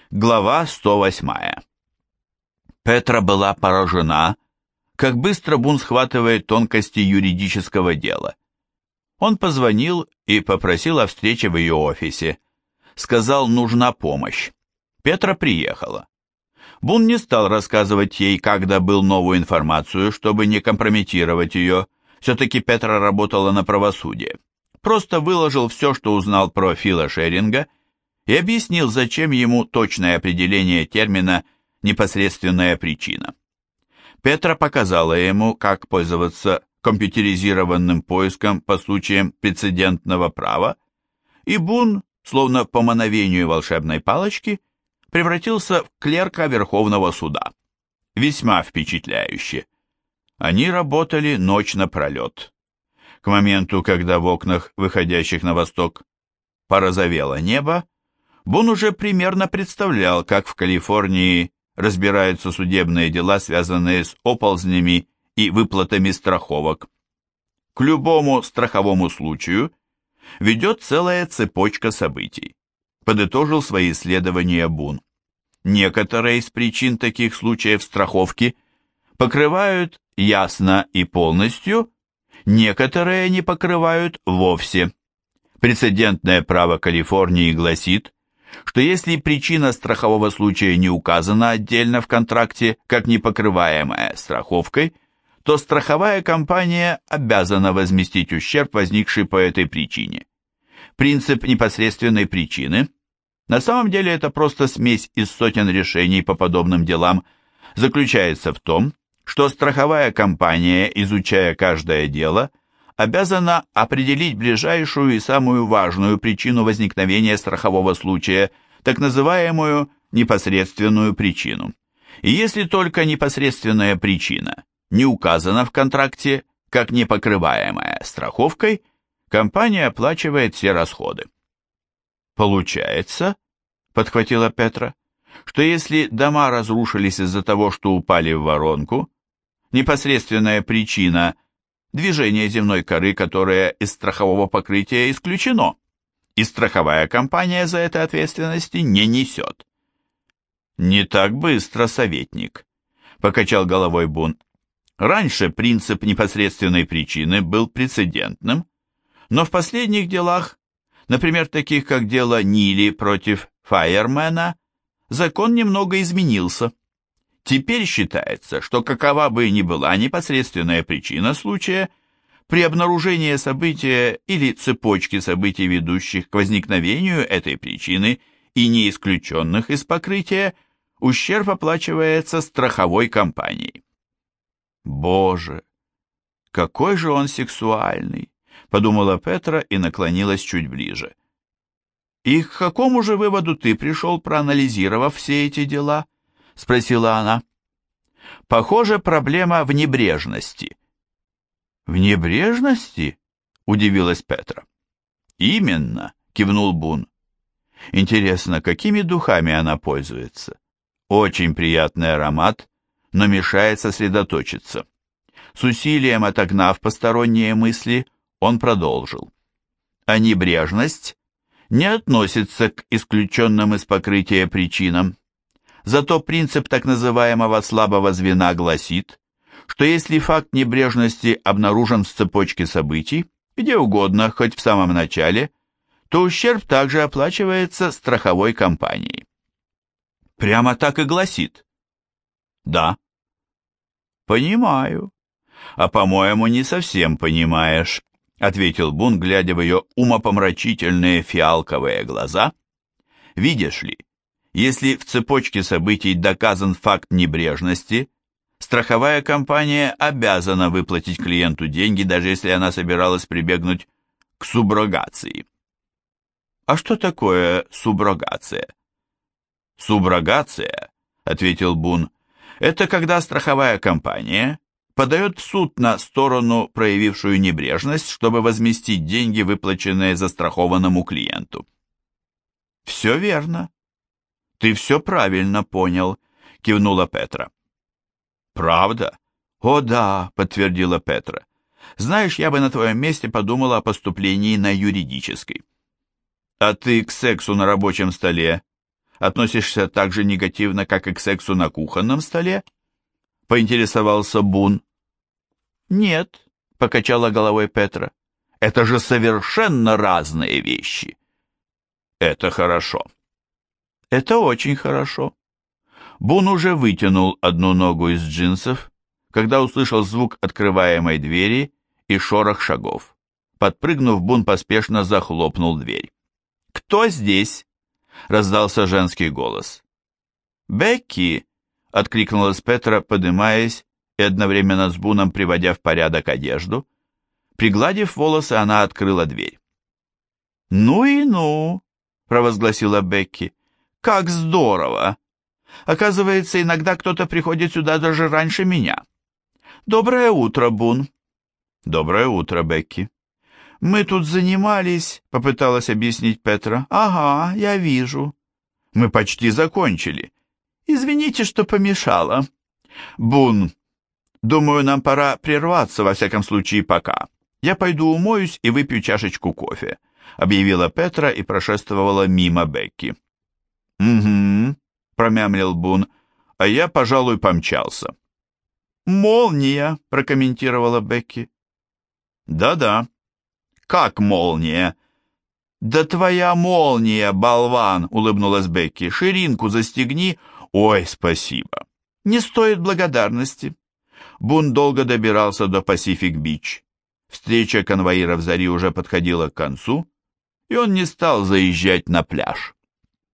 Глава 108. Петра была поражена, как быстро Бун схватывает тонкости юридического дела. Он позвонил и попросил о встрече в ее офисе. Сказал, нужна помощь. Петра приехала. Бун не стал рассказывать ей, как добыл новую информацию, чтобы не компрометировать ее. Все-таки Петра работала на правосудие. Просто выложил все, что узнал про Фила Шеринга, и объяснил, зачем ему точное определение термина «непосредственная причина». Петра показала ему, как пользоваться компьютеризированным поиском по случаям прецедентного права, и Бун, словно по мановению волшебной палочки, превратился в клерка Верховного суда. Весьма впечатляюще. Они работали ночь напролет. К моменту, когда в окнах, выходящих на восток, порозовело небо, Бун уже примерно представлял, как в Калифорнии разбираются судебные дела, связанные с оползнями и выплатами страховок. К любому страховому случаю ведет целая цепочка событий, подытожил свои исследования Бун. Некоторые из причин таких случаев страховки покрывают ясно и полностью, некоторые не покрывают вовсе. Прецедентное право Калифорнии гласит, что если причина страхового случая не указана отдельно в контракте как непокрываемая страховкой, то страховая компания обязана возместить ущерб, возникший по этой причине. Принцип непосредственной причины, на самом деле это просто смесь из сотен решений по подобным делам, заключается в том, что страховая компания, изучая каждое дело, обязана определить ближайшую и самую важную причину возникновения страхового случая, так называемую непосредственную причину. И если только непосредственная причина не указана в контракте как непокрываемая страховкой, компания оплачивает все расходы. «Получается, — подхватила Петра, — что если дома разрушились из-за того, что упали в воронку, непосредственная причина — движение земной коры, которое из страхового покрытия исключено, и страховая компания за это ответственности не несет». «Не так быстро, советник», — покачал головой Бун. «Раньше принцип непосредственной причины был прецедентным, но в последних делах, например, таких как дело Нили против Файермена, закон немного изменился. Теперь считается, что какова бы ни была непосредственная причина случая, при обнаружении события или цепочки событий, ведущих к возникновению этой причины и не исключенных из покрытия, ущерб оплачивается страховой компанией. «Боже, какой же он сексуальный!» — подумала Петра и наклонилась чуть ближе. «И к какому же выводу ты пришел, проанализировав все эти дела?» — спросила она. «Похоже, проблема в небрежности». «В небрежности?» — удивилась Петра. «Именно», — кивнул Бун. «Интересно, какими духами она пользуется? Очень приятный аромат, но мешает сосредоточиться». С усилием отогнав посторонние мысли, он продолжил. «А небрежность не относится к исключенным из покрытия причинам. Зато принцип так называемого слабого звена гласит, что если факт небрежности обнаружен в цепочке событий, где угодно, хоть в самом начале, то ущерб также оплачивается страховой компанией». «Прямо так и гласит?» «Да». «Понимаю. А, по-моему, не совсем понимаешь», — ответил Бун, глядя в ее умопомрачительные фиалковые глаза. «Видишь ли, если в цепочке событий доказан факт небрежности, страховая компания обязана выплатить клиенту деньги, даже если она собиралась прибегнуть к суброгации». «А что такое суброгация?» «Суброгация», — ответил Бун, — «это когда страховая компания подает в суд на сторону, проявившую небрежность, чтобы возместить деньги, выплаченные застрахованному клиенту». «Все верно. Ты все правильно понял», — кивнула Петра. «Правда?» «О да», — подтвердила Петра. «Знаешь, я бы на твоем месте подумала о поступлении на юридический». «А ты к сексу на рабочем столе относишься так же негативно, как и к сексу на кухонном столе?» — поинтересовался Бун. «Нет», — покачала головой Петра, — «это же совершенно разные вещи». «Это хорошо». «Это очень хорошо». Бун уже вытянул одну ногу из джинсов, когда услышал звук открываемой двери и шорох шагов. Подпрыгнув, Бун поспешно захлопнул дверь. «Кто здесь?» — раздался женский голос. «Бекки!» — откликнулась Петра, подымаясь и одновременно с Буном приводя в порядок одежду. Пригладив волосы, она открыла дверь. «Ну и ну!» — провозгласила Бекки. «Как здорово! Оказывается, иногда кто-то приходит сюда даже раньше меня. Доброе утро, Бун!» «Доброе утро, Бекки!» «Мы тут занимались», — попыталась объяснить Петра. «Ага, я вижу». «Мы почти закончили. Извините, что помешала». «Бун, думаю, нам пора прерваться, во всяком случае, пока. Я пойду умоюсь и выпью чашечку кофе», — объявила Петра и прошествовала мимо Бекки. «Угу», — промямлил Бун, — «а я, пожалуй, помчался». «Молния», — прокомментировала Бекки. «Да-да». «Как молния?» «Да твоя молния, болван!» — улыбнулась Бекки. «Ширинку застегни». «Ой, спасибо». «Не стоит благодарности». Бун долго добирался до Пасифик-Бич. Встреча конвоиров Зари уже подходила к концу, и он не стал заезжать на пляж.